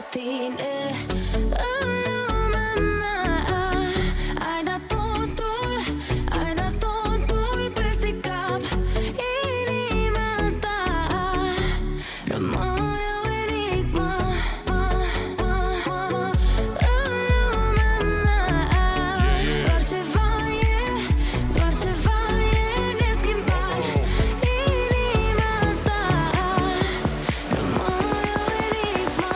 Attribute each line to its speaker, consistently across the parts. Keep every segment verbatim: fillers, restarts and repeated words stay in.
Speaker 1: tine. În lumea mea ai dat totul, ai dat totul peste cap. Inima ta rămâne o enigmă. În lumea mea doar ceva e, doar ceva e neschimbat. Inima ta rămâne o enigmă.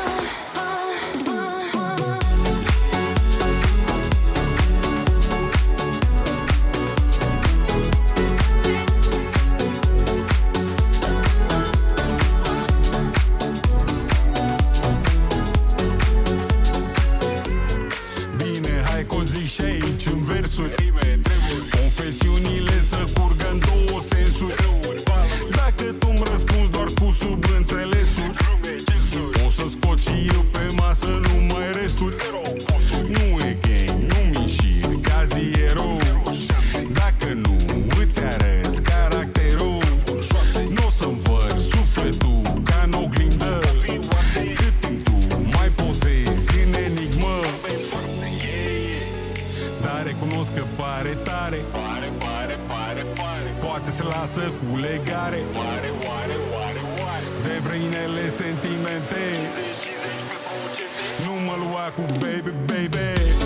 Speaker 2: Bine, hai că o zic și aici în versuri. Confesiunile să curgă în două sensuri. Dacă tu-mi răspunzi doar cu subînțelesuri, o să scot și eu pe masă numai restul. Nu e gang, nu minșir, cazi erou. Dacă nu îți arăți caracterul, n-o să-mi văd sufletul ca în oglindă. Cât timp tu mai posezi în enigmă. Dar recunosc că pare tare. Pare, pare, pare, pare. Poate se lasă cu legare. Oare, oare, oare, oare. De vrăinele sentimente. Nu mă lua cu baby, baby.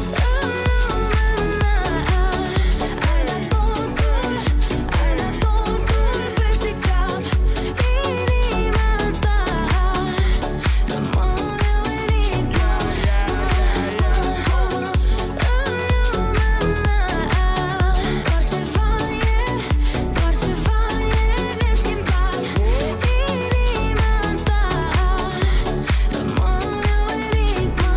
Speaker 1: Ai dat totul, ai dat totul peste cap. Inima ta rămâne o enigmă. În lumea mea doar ceva e, doar ceva e neschimbat. Inima ta rămâne o enigmă.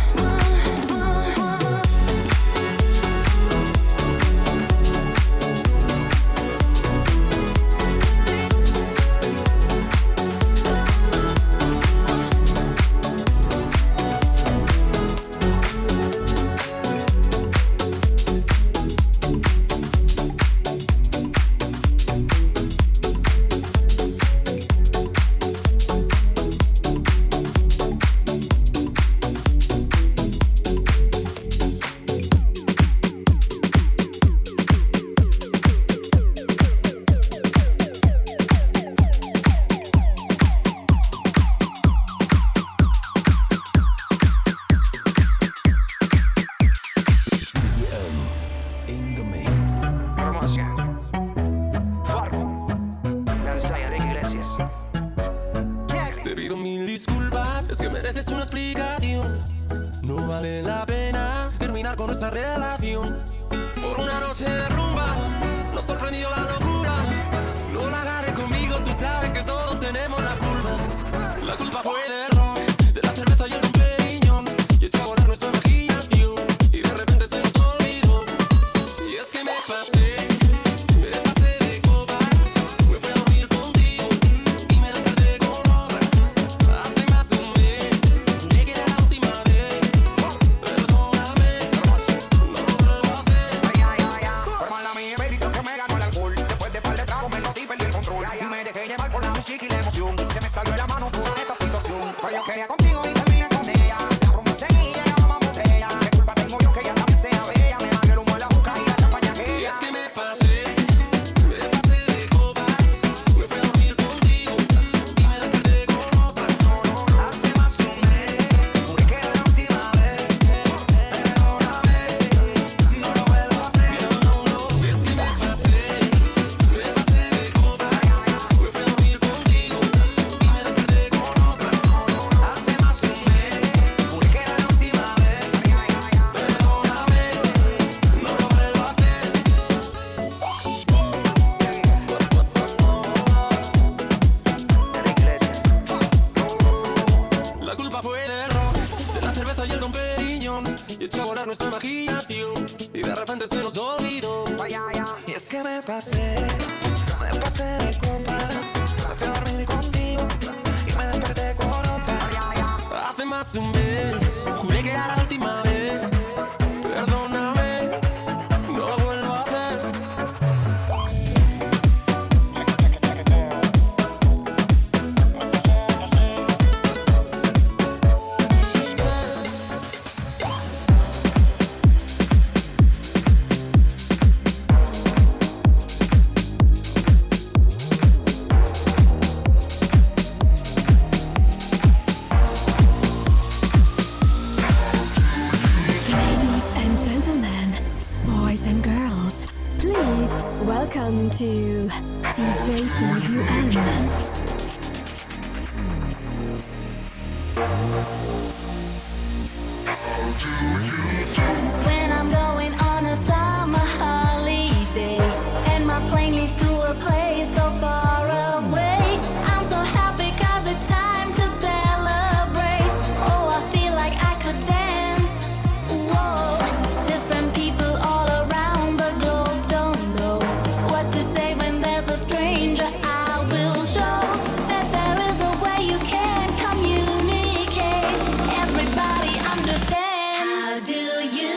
Speaker 3: In the mix.
Speaker 4: Promoción. Fargo. Lanzaya de Iglesias.
Speaker 3: Te pido mil disculpas, es que mereces una explicación. No vale la pena terminar con nuestra relación. Por una noche de rumba nos sorprendió la locura. No la agarres conmigo, tú sabes que todos tenemos la culpa. La culpa fue del ron, de la cerveza y el Don Periñón. Y echó a volar nuestra imaginación y de repente se nos olvidó. Y es que me pasé, me pasé de copas. Me fui a dormir contigo y me desperté con otra. Hace más de un mes, juré que era la última vez. Perdóname, no lo vuelvo a hacer.
Speaker 4: Ay, ay, ay, ay. Por mala mía, baby, creo que me ganó el alcohol. Después de par de tragos me notí, perdí el control. Y me dejé llevar por la música y la emoción. Se me salió de la mano toda esta situación. Pero yo quería contigo y terminé con ella. La rumba seguía, llevaba más botella. ¿Qué culpa tengo yo que ella también sea bella? Me dan el humo en la boca y la champaña
Speaker 3: Y
Speaker 4: aquella.
Speaker 3: es que me pasé, me pasé de copas. Me fui a dormir contigo y me desperté con otra.
Speaker 4: Hace más de un mes, juré que era la última vez. Perdóname, no lo vuelvo a hacer.
Speaker 3: No, no, es que me pasé, me pasé de copas. Me fui a dormir contigo y me desperté con otra.
Speaker 4: Hace más de un mes, juré que era la última vez. Perdóname, no lo vuelvo a hacer.
Speaker 3: La culpa fue del ron, de la cerveza y el Don Periñón. Y echó a volar nuestra imaginación y de repente se nos olvidó.
Speaker 4: Y es que me pasé, me pasé de copas. Me fui a dormir contigo y me desperté con otra.
Speaker 3: Hace más de un mes, juré que era la última vez. Perdóname, no lo vuelvo a hacer.
Speaker 5: on to D J Silvio M.
Speaker 1: When I'm going on a summer holiday and my plane leaves to a place so far away, I'm so happy 'cause it's time to celebrate. Oh, I feel like I could dance. Whoa, different people all around the globe don't know what to say when there's a stranger. I will show that there is a way you can communicate. Everybody understand. How do you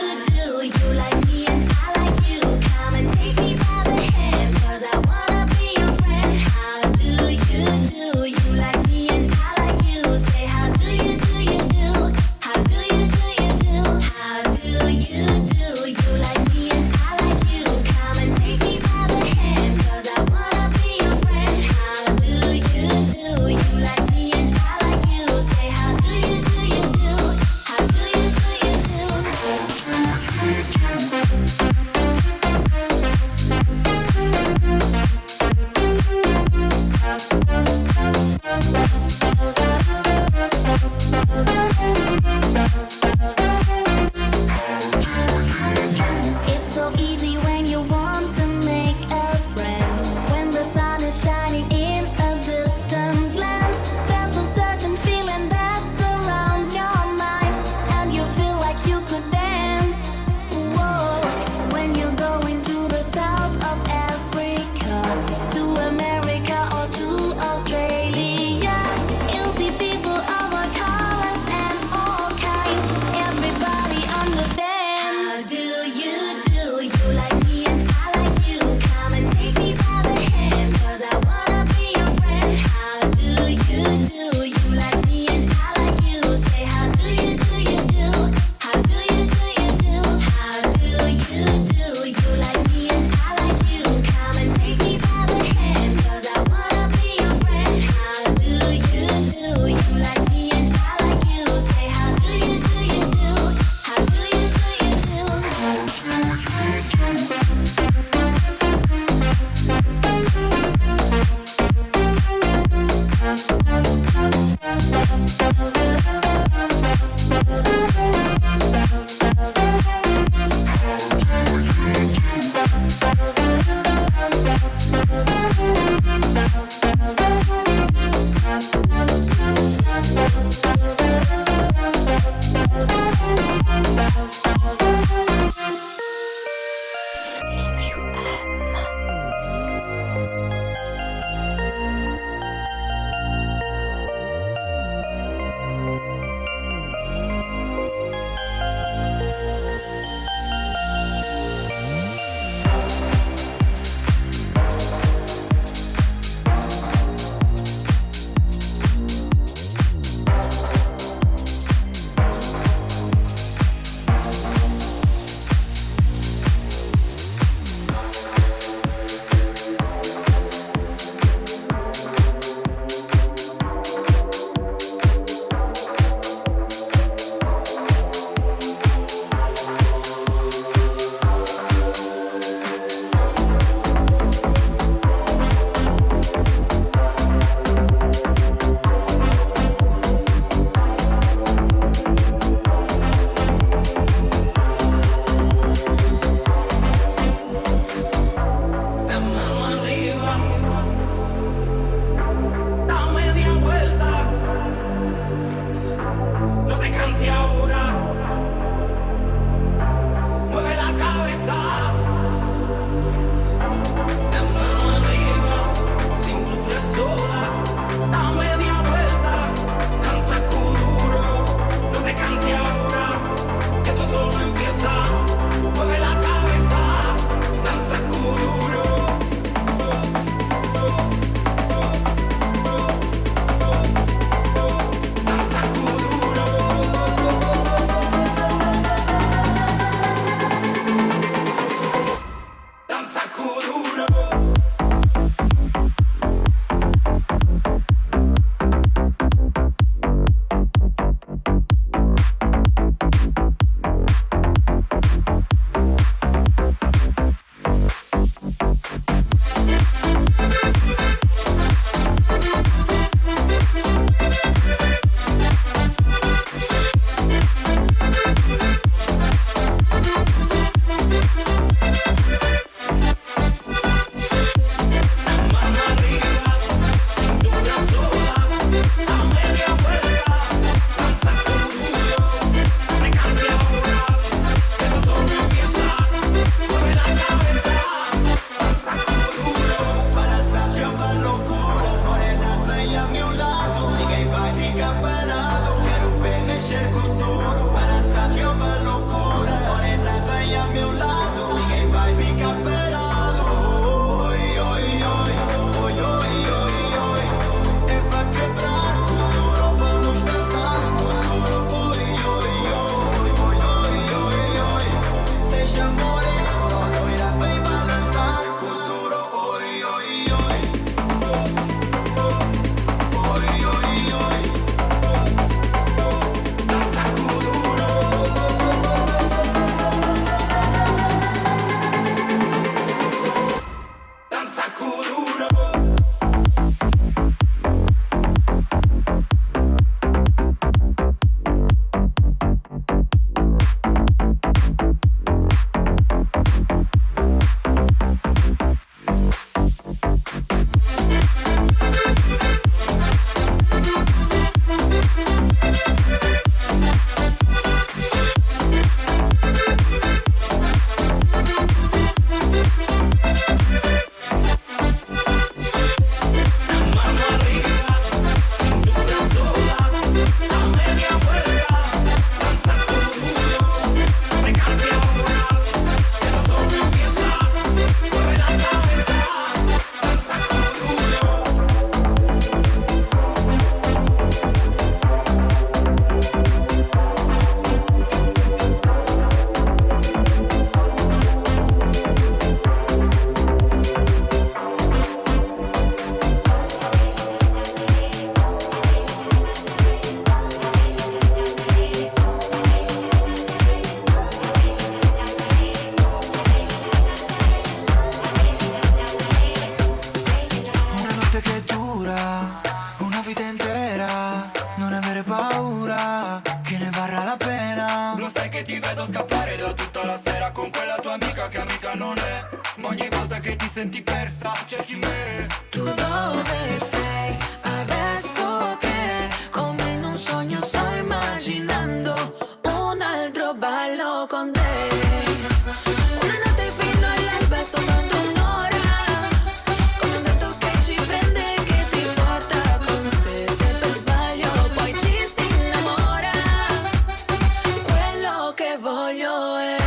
Speaker 6: vedo scappare da tutta la sera con quella tua amica che amica non è. Ma ogni volta che ti senti persa cerchi me.
Speaker 1: Tu dove sei adesso che come in un sogno sto immaginando un altro ballo con te. Una notte fino all'alba è soltanto un'ora, come un vento che ci prende, che ti porta con sé. Se per sbaglio poi ci si innamora, quello che voglio è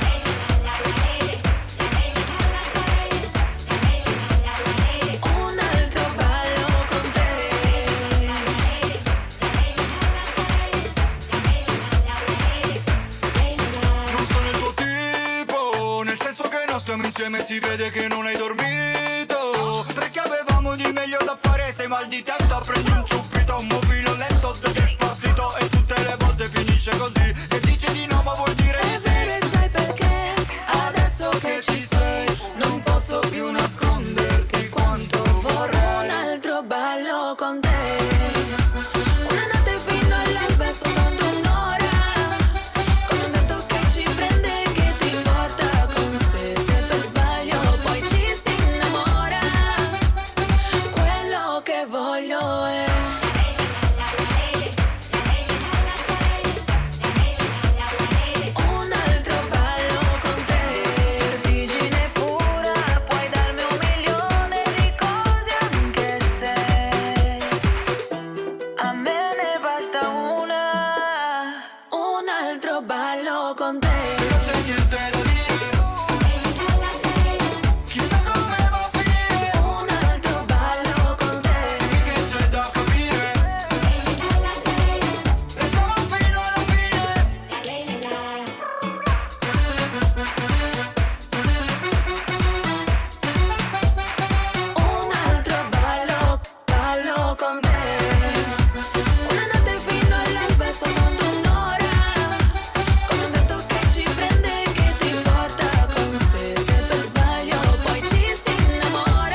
Speaker 1: un altro ballo con te.
Speaker 6: Non sono il tuo tipo, nel senso che non stiamo insieme, si vede che non hai dormito. Perché avevamo di meglio da fare, sei mal di testa, prendi un ciuppito, un mobile letto, te despacito. E tutte le volte finisce così, che dici di no ma vuol dire di sì.
Speaker 1: E sai perché? Adesso che ci sei non posso più nasconderti quanto vorrei un altro ballo con te. Una notte fino all'alba è soltanto un'ora, come un vento che ci prende, che ti porta con sé. Se per sbaglio poi ci si innamora, quello che voglio è un altro ballo con te. Vertigine pura, puoi darmi un milione di cose anche se a me ne basta una. Un altro ballo con te.
Speaker 6: Non c'è niente da dire, chissà come va a finire.
Speaker 1: Un altro ballo con te.
Speaker 6: Che c'è da capire, restiamo fino alla fine.
Speaker 1: Un altro ballo, ballo con te. Una notte fino all'alba è soltanto un'ora, come un vento che ci prende, che ti porta con sé. Se per sbaglio poi ci si innamora,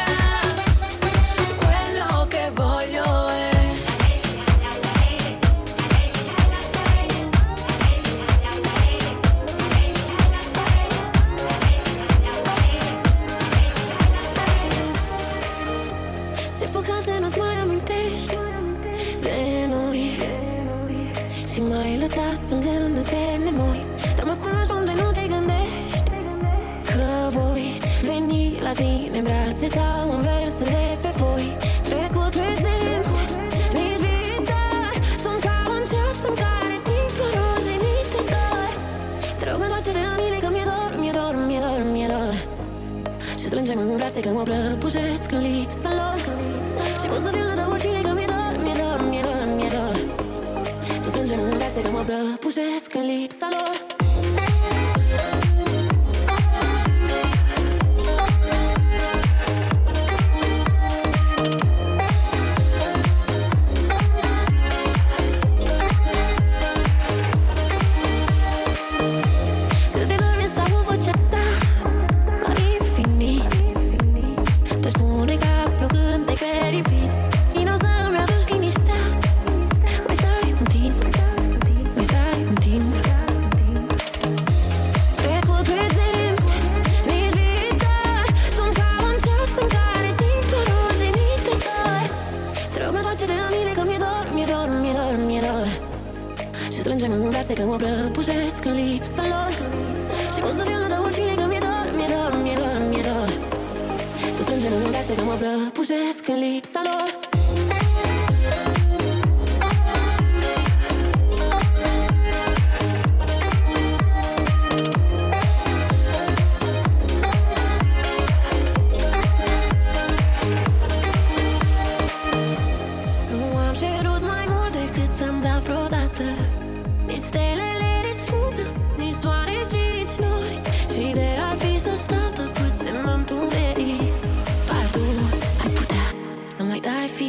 Speaker 1: quello che voglio è
Speaker 5: De păcate nu-ți mai amintești de noi Și m-ai lăsat plângând pe nemoi, dar mă cunoști unde nu te gândești că voi veni la tine în brațe sau în versuri de pe foi. Trecut, prezent, nici viitor, sunt ca un ceas în care timpul rozinit te dor. Te rog, întoarce-te la mine că mi-e dor, mi-e dor, mi-e dor, mi-e dor. Și strângem în brațe că mă prăbușesc în lipsa lor. Și pot să fiu lângă oricine că mi-e dor, mi-e dor, mi-e dor, mi-e dor. Tu strângem în brațe că mă prăbușesc în lipsa lor. Cât de dor mi-e să aud vocea ta la infinit. Tu spune ca pe un cântec fericit, vino să-mi aduci liniștea. Mai stai un timp, mai stai un timp. Trecut, prezent, nici viitor, sunt ca un ceas în care timpul ruginit te dor. Te rog, întoarce-te la mine că mi-e dor, mi-e dor, mi-e dor, mi-e dor. Și strângem în brațe că mă prăbușesc în lipsa lor. Și pot să fiu lângă oricine că mi-e dor, mi-e dor, mi-e dor, mi-e dor. Tu strângem în brațe că mă prăbușesc în lipsa lor. Nu am cerut mai mult decât ți-am dat vreodată. Nici stelele rețină, nici soare și nici nori. Și de ar fi să stau tăcuți în întuneric, doar tu ai putea să mai dai fi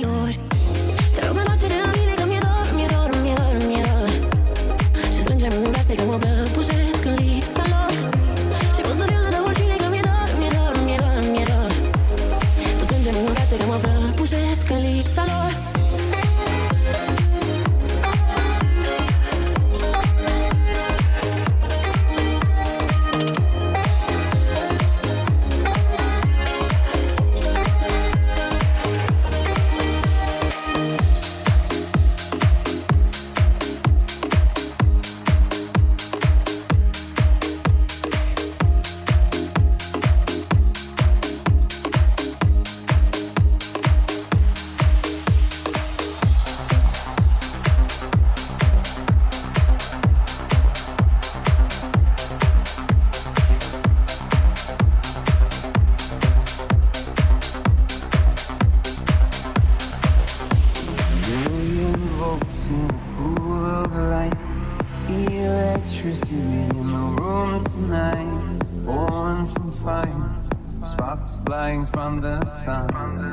Speaker 7: Electricity in the room tonight, born from fire, sparks flying from the sun.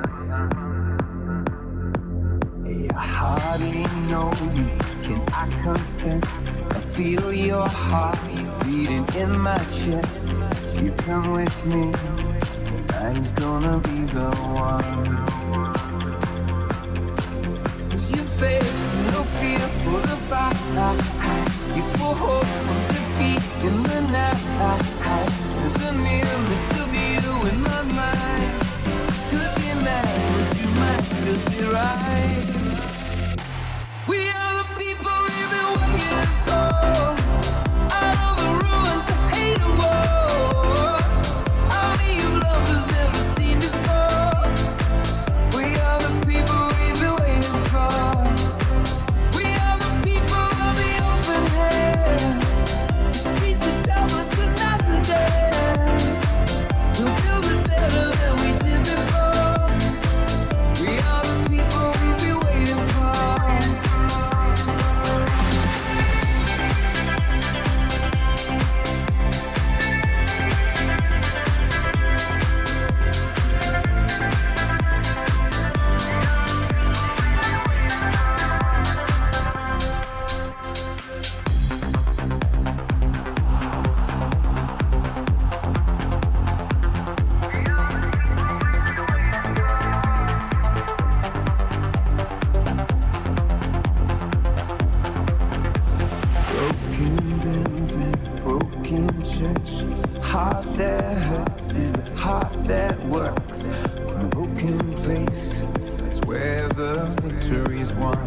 Speaker 7: Hey, I hardly know you, can I confess? I feel your heart beating in my chest. If you come with me, tonight is gonna be the one. Cause you faith, no fear for the fight. You pull hope from defeat in the night. There's an image of you in my mind. Could be mad, but you might just be right. We are the people we've been waiting for. Out of the ruins of hate and war. Army of lovers never seen before. We are the people we've been waiting for. We are the people of the open hand. The streets of Dublin to Amsterdam. We'll build it better than we did before. We are the people we've been waiting for. Broken bends and broken church. Heart that hurts is the heart that works. From a broken place, that's where the victory's won.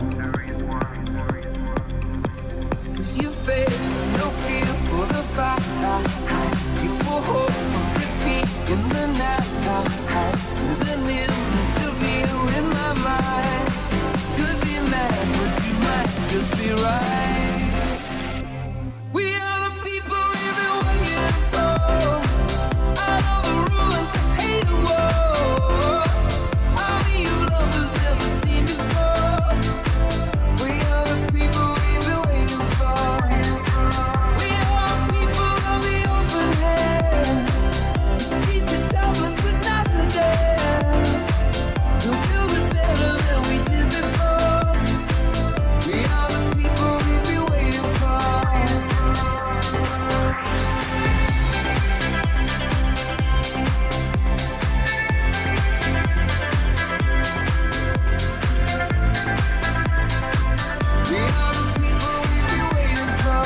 Speaker 7: Cause you faith, no fear for the fight. You pull hope from defeat in the night. There's an image of you in my mind. Could be mad, but you might just be right. We are the people we've been waiting for. Out of the ruins of hate and war. Army of lovers never seen before. We are the people we've been waiting for. We are the people of the open hand. The streets of Dublin to Amsterdam. We'll build it better than we did before. We are the people we've been waiting for. We are the people we've been waiting for.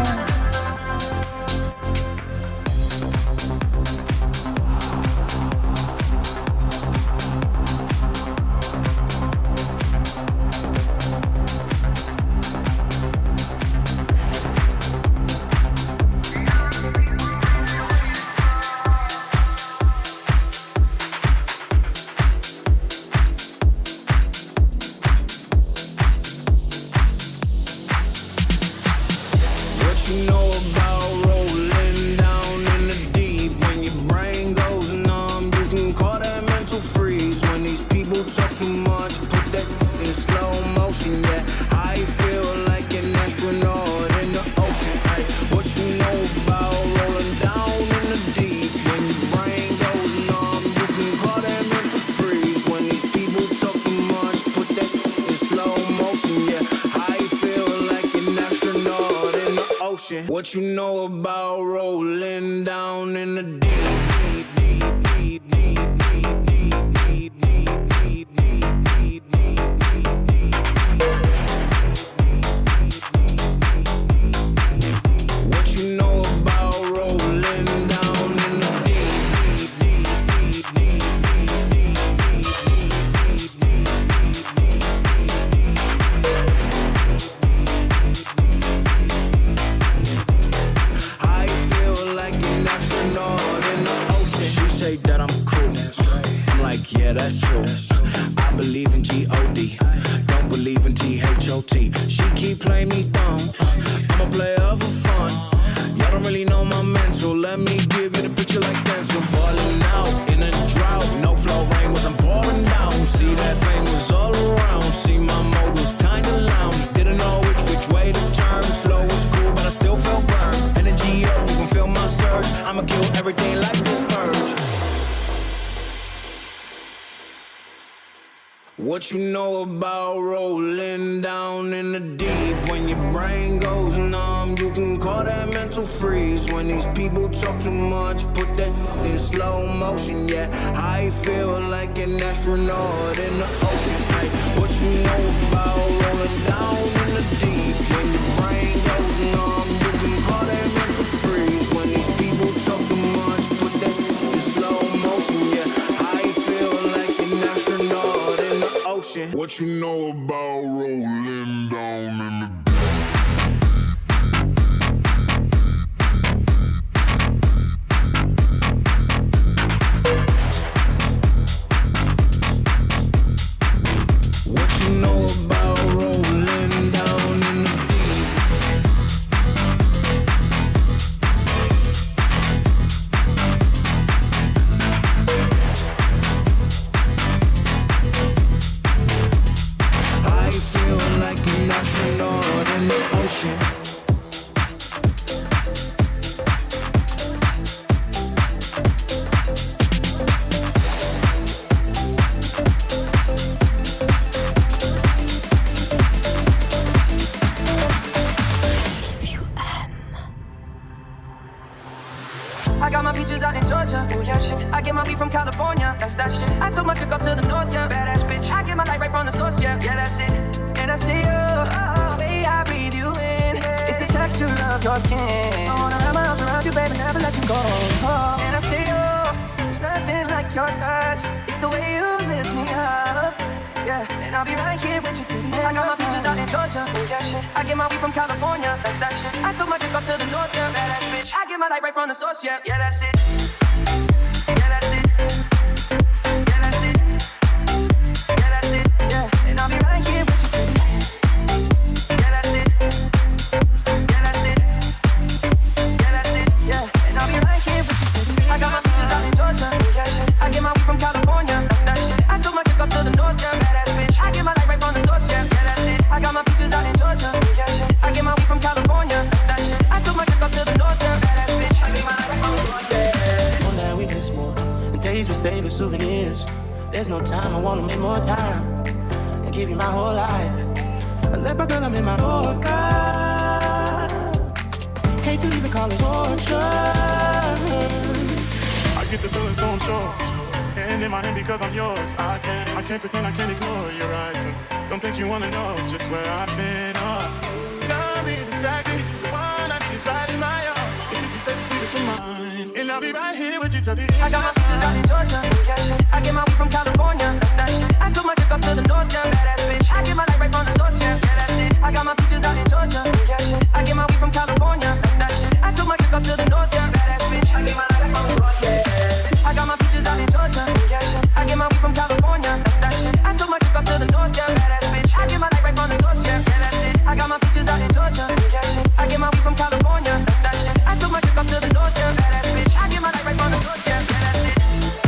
Speaker 8: What you know about rolling down in the deep? When your brain goes numb, you can call that mental freeze. When these people talk too much, put that in slow motion. Yeah, I feel like an astronaut in the ocean. Ay, what you know about rolling down in the deep? When your brain goes numb, you can call that mental freeze. When these people talk too much, put that in slow motion. Yeah, I feel like an astronaut in the ocean. What you know about rolling down in the deep? Deep, deep, deep, deep, deep, deep, deep, deep, deep, deep, deep, deep, deep. What you know about rolling down in the deep? Deep, deep, deep, deep, deep, deep, deep, deep, I feel like an astronaut in the ocean. She say that I'm cool. I'm like, yeah, that's true. I believe in G O D. Don't believe in T H O T. She keep playing me dumb. I'm a player for fun. Y'all don't really know my mental. Let me give you the picture like stencil. Falling out in a drought. No flow rain was I'm pouring down. See that pain was all around. See my mode was kinda lounge. Didn't know which which way to turn. Flow was cool, What you know about rolling down in the deep? When your brain goes numb, you can call that mental freeze. When these people talk too much, put that in slow motion. Yeah, I feel like an astronaut in the ocean. Ay, what you know about rolling down in the deep? When your brain goes numb, you can call that mental freeze. When these people talk too much, put that in slow motion. Yeah, I feel like an astronaut in the ocean.
Speaker 2: What you know about rolling down in the
Speaker 8: What you know about rolling down in the deep? I feel like an astronaut in the ocean.
Speaker 9: I got my peaches out in Georgia. Oh yeah, shit. I get my weed from California. That's that shit. I took my chick up to the north, yeah. Badass bitch. I get my light right from the source, yeah. Yeah, that's it. And I see you, oh, the way I breathe you in. It's the texture of your skin. I wanna wrap my arms around you, baby, never let you go. Oh, and I see you, it's nothing like your touch. It's the way you lift me up. Yeah, and I'll be right here with you till the end. I got my peaches out in Georgia. Oh yeah, shit. I get my weed from California. That's that shit. I took my chick up to the north, yeah. Badass bitch. I get my light right from the source, yeah. Yeah, that's it. Yeah, that's it. Yeah, that's it. Yeah, that's it. Yeah, and I'll be right here with you till the end. Yeah, that's it. Yeah, that's it. Yeah, that's it. Yeah, and I'll be right here with you till the end. I got my peaches out in Georgia. Yeah, shit. I get my weed from California. That's that shit. I took my chick up to the north, yeah. Badass bitch. I get my light right from the source, yeah. Yeah, that's it. I got my peaches out in Georgia. Yeah, shit. I get my weed from California. That's that shit. I took my chick up to the north, yeah. Badass bitch. I get my light right from the source, yeah.
Speaker 3: On that we miss more. The days we save as souvenirs. There's no time, I wanna make more time and give you my whole life. I let my girl, I'm in my Yorker. Hate to leave it, call it torture.
Speaker 2: I get the feeling so unsure. Hand in my hand because I'm yours. I can't, I can't pretend, I can't ignore your eyes. Don't think you wanna know just where I've been. Uh, Don't be distracted. The one I need is right in my arms. If this is the sweetest of mine, and I'll be right here with you till the end.
Speaker 9: I got my peaches out in Georgia. Yeah, shit. I get my weed from California. That's that shit. I took my chick up to the north, yeah. Badass bitch. I get my light right from the source, yeah. Yeah, that's it. I got my peaches out in Georgia. Yeah, shit. I get my weed from California. That's that shit. I took my chick up to the north, yeah. Badass bitch. I get my light right from the source, yeah. I got my peaches out in Georgia. Yeah, shit. I get my weed from California. That's that shit. I took my chick up to the north, yeah. Badass bitch. I get my light right from the source, yeah. Yeah, that's it. I got my peaches out in Georgia. Yeah, shit. I get my weed from California. That's that shit. I took my chick up to the north, yeah. Badass bitch. I get my light right from the source, yeah. Yeah, that's it.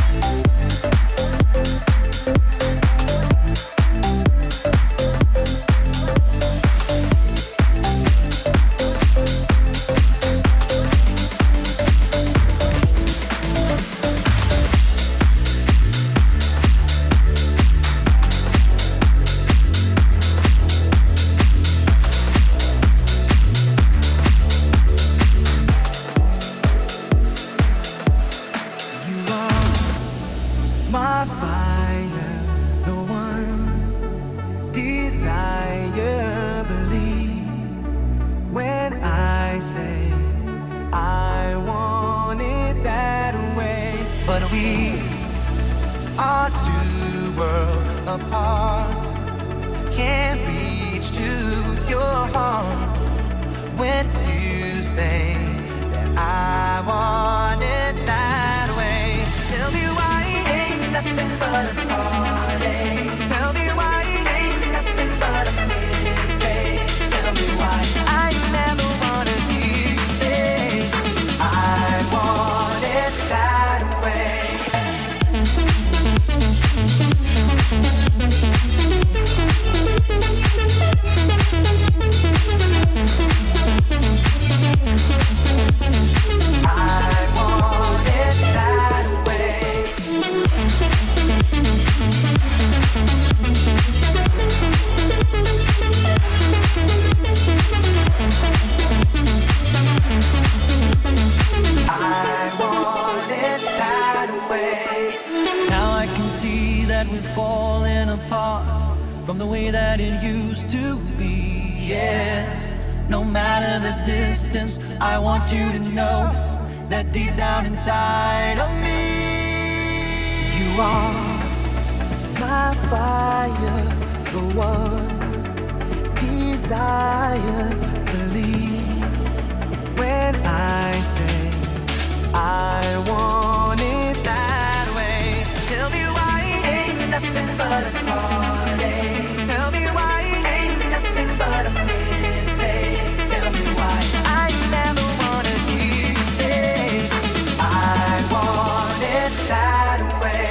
Speaker 7: My fire, the one desire, believe when I say I want it that way. But we are two worlds apart, can't reach to your heart when you say that I want it that way. Tell me why ain't nothing but a party. Tell me why ain't nothing but a mistake. Tell me why I never wanna hear you say I want it that way. I
Speaker 10: from the way that it used to be. Yeah, no matter the distance, I want you to know that deep down inside of me, you are my fire, the one desire. Believe when I say I want it that way. Tell me why ain't nothing but a heartache. Tell me why ain't nothing but a mistake. Tell me why I never wanna hear you say I want it that way.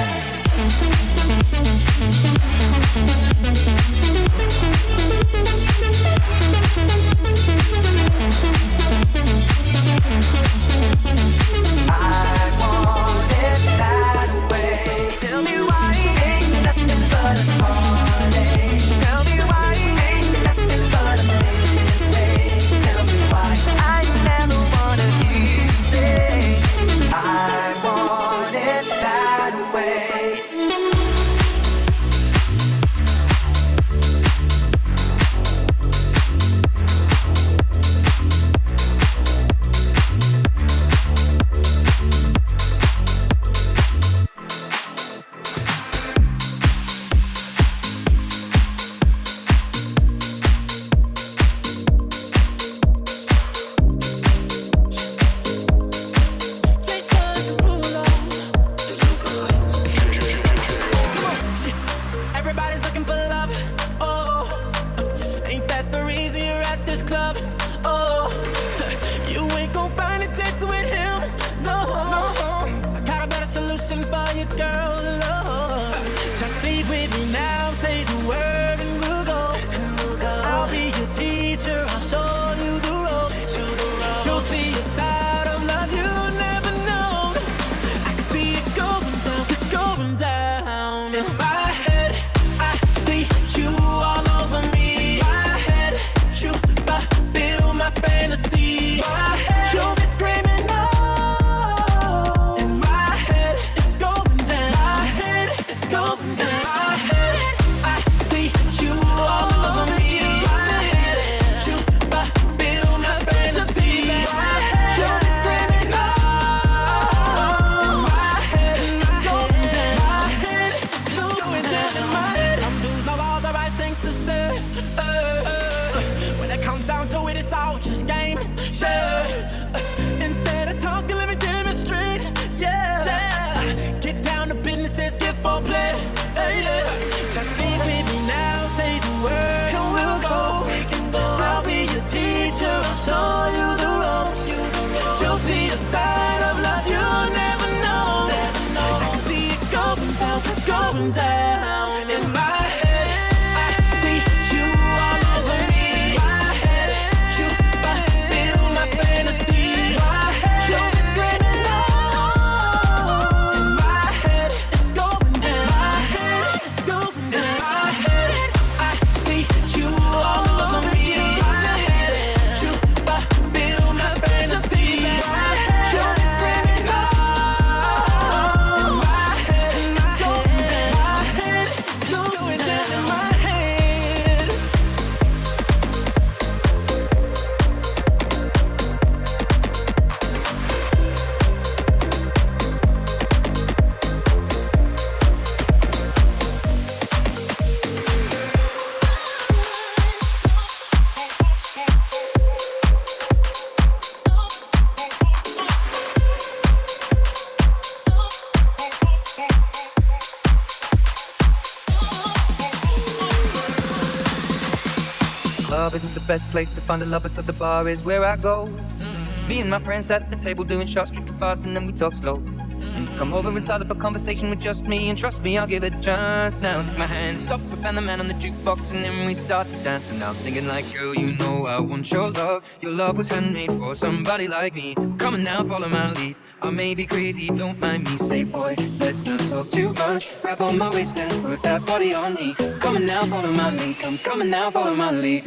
Speaker 11: Club isn't the best place to find a lover, so the bar is where I go. Mm-hmm. Me and my friends at the table doing shots, drinking fast, and then we talk slow. Mm-hmm. Come over and start up a conversation with just me, and trust me, I'll give it a chance. Now take my hand, stop, and the man on the jukebox, and then we start to dance. And I'm singing like, girl, you know I want your love. Your love was handmade for somebody like me. Come on now, follow my lead. I may be crazy, don't mind me. Say, boy, let's not talk too much. Grab on my waist and put that body on me. Come on now, follow my lead. Come, come on now, follow my lead.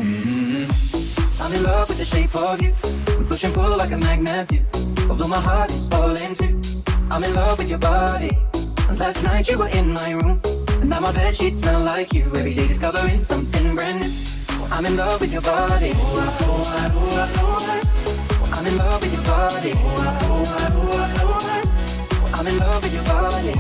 Speaker 11: Mm-hmm. I'm in love with the shape of you. We push and pull like a magnet do. Although my heart is falling too. I'm in love with your body. And last night you were in my room. Now my bed sheets smell like you. Every day discovering something brand new. I'm in love with your body. I'm in love with your body. I'm in love with your body.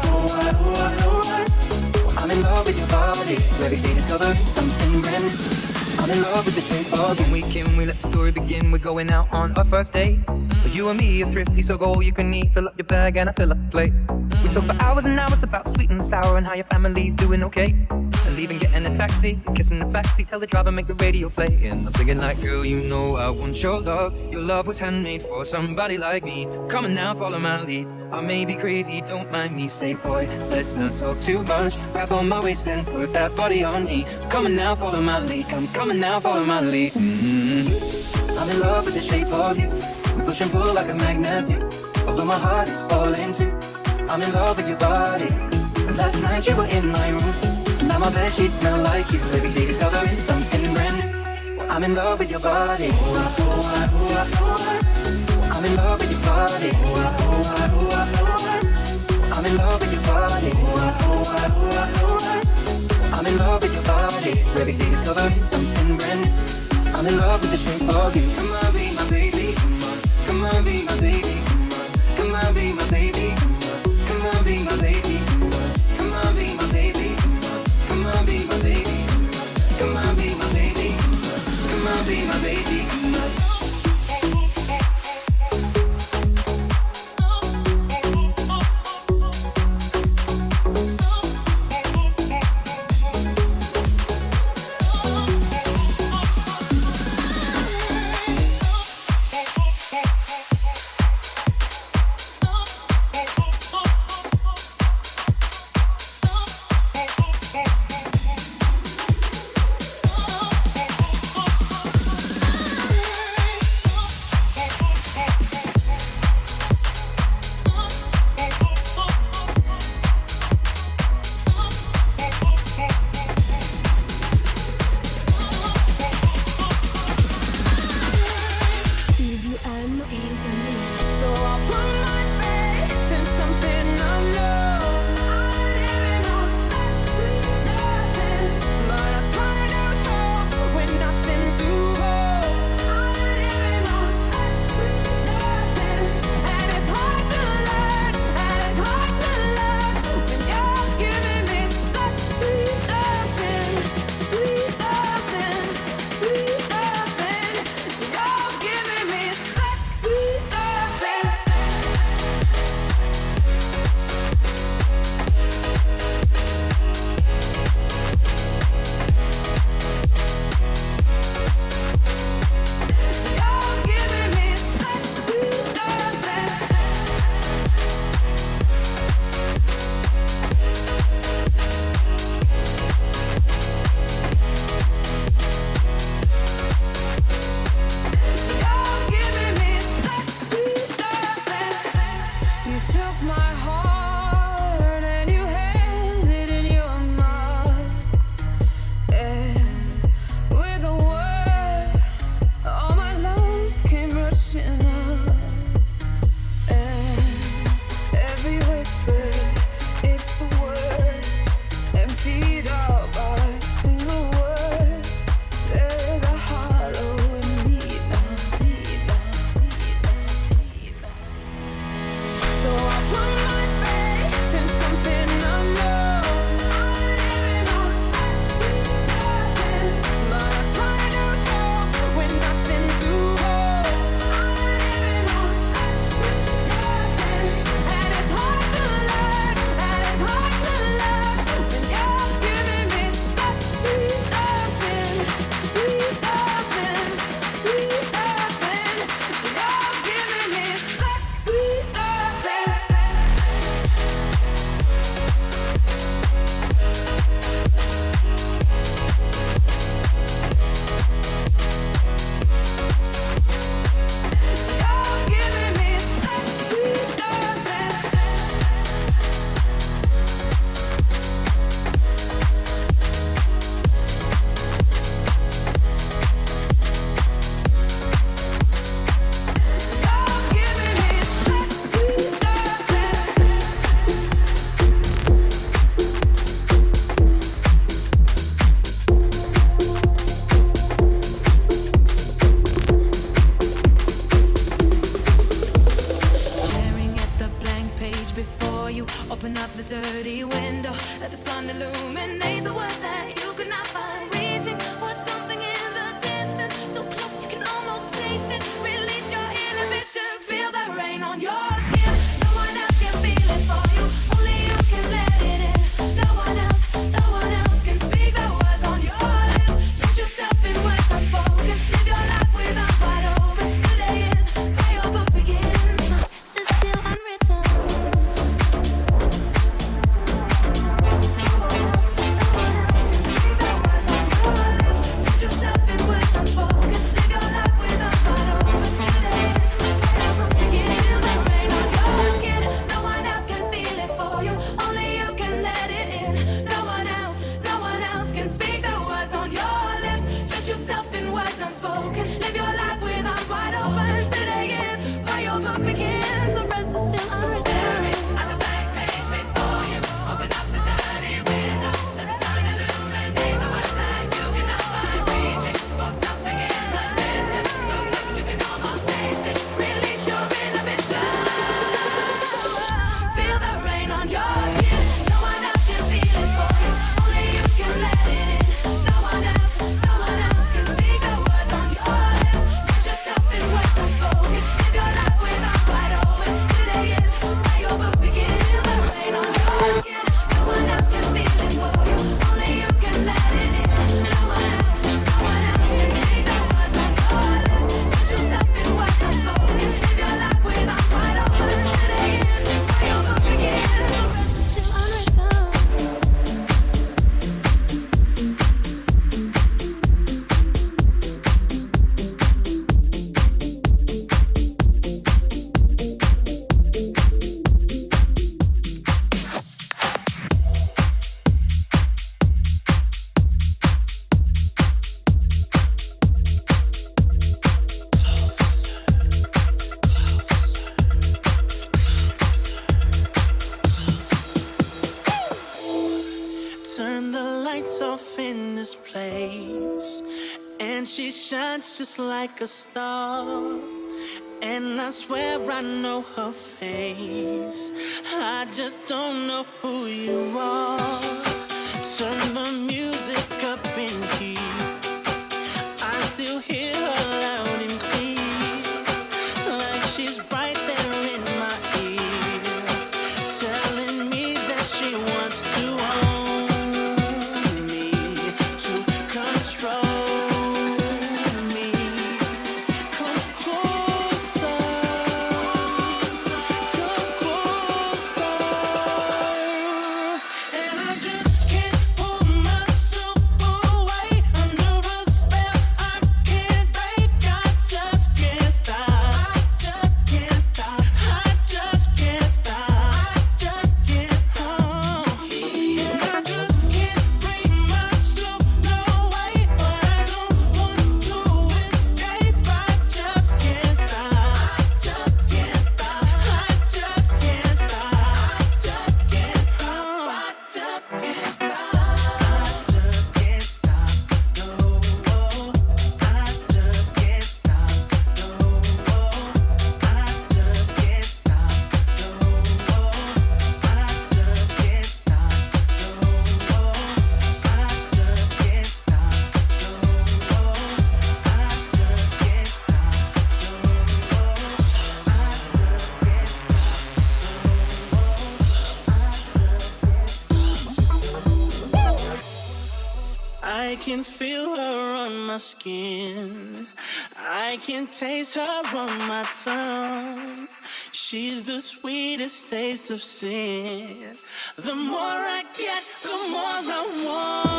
Speaker 11: I'm in love with your body. Every day discovering something brand new. I'm in love with the shape of you. Weekend, we let the story begin. We're going out on our first date. But you and me are thrifty, so go all you can eat. Fill up your bag and I fill up the plate. We talk for hours and hours about sweet and sour and how your family's doing okay. And leaving, getting a taxi, kissing the backseat, tell the driver make the radio play. And I'm thinking like, girl, you know I want your love. Your love was handmade for somebody like me. Come on now, follow my lead. I may be crazy, don't mind me. Say, boy, let's not talk too much. Grab on my waist and put that body on me. Come on now, follow my lead. Come, coming now, follow my lead. Mm-hmm. I'm in love with the shape of you. We push and pull like a magnet do. Although my heart is falling too. I'm in love with your body. And last night you were in my room. Now my bed sheets smell like you. Every day discovering something brand new. I'm in love with your body. I'm in love with your body. I'm in love with your body. I'm in love with your body. Every day discovering something brand new. I'm in love with the shape of you. Come on, be my baby. Come on, be my baby. Come on, be my baby. Come on, be my baby. Come on, be my baby. Come on, be my baby. Come on, be my baby. Come on, be my baby.
Speaker 5: Sweet
Speaker 1: Open up the dirty window, let the sun illuminate the words that you could not find. Reaching for something in the distance, so close you can almost taste it. Release your inhibitions, feel the rain on your skin. No one else can feel it for you, only you can let it in. No one else, no one else can speak the words on your lips. Put yourself in words unspoken, live your life with arms wide open. Today is where your book begins, the rest is still unwritten. Live your life with arms wide open. Today is where your book begins. The rest is still unwritten. Staring at the blank page before you. Open up the dirty window. Let the sun illuminate the words that you cannot find. Reaching for something in the distance, so close you can almost taste it. Release your inhibition. Feel the rain on your skin. No one else can feel it for you, only you can let it in. No one else, no one else can speak the words on your lips. Put yourself in words unspoken. Live your life with arms wide open. Today is where your book begins. Feel the rain on your skin. No one else can feel it for you, only you can let it in. No one else, no one else can speak the words on your lips. Put yourself in words unspoken. Live your life with arms wide open. Today is where your book begins. The rest is still unwritten.
Speaker 10: Turn the lights off in this place, and she shines just like a star. And I swear I know her face, I just don't know who you are. Turn the music up in here, I still hear her loud and clear, like she's right there in my ear, telling me that she wants to own me, to control me. Come closer, come closer, and I just can't pull myself away under a spell I can't break. I just can't stop, I just can't stop, I just can't stop, I just can't stop. And I just can't bring myself no way, but I don't want to escape. I just can't stop, I just can't stop, I just can't stop, I just can't stop, I just can't stop, I just can't stop, no, I just can't stop, no, I just can't stop, no, I just can't stop, no, I just can't stop, I can feel her on my skin, I can taste her on my tongue. She's the sweetest taste of sin. The more I get, the more I want.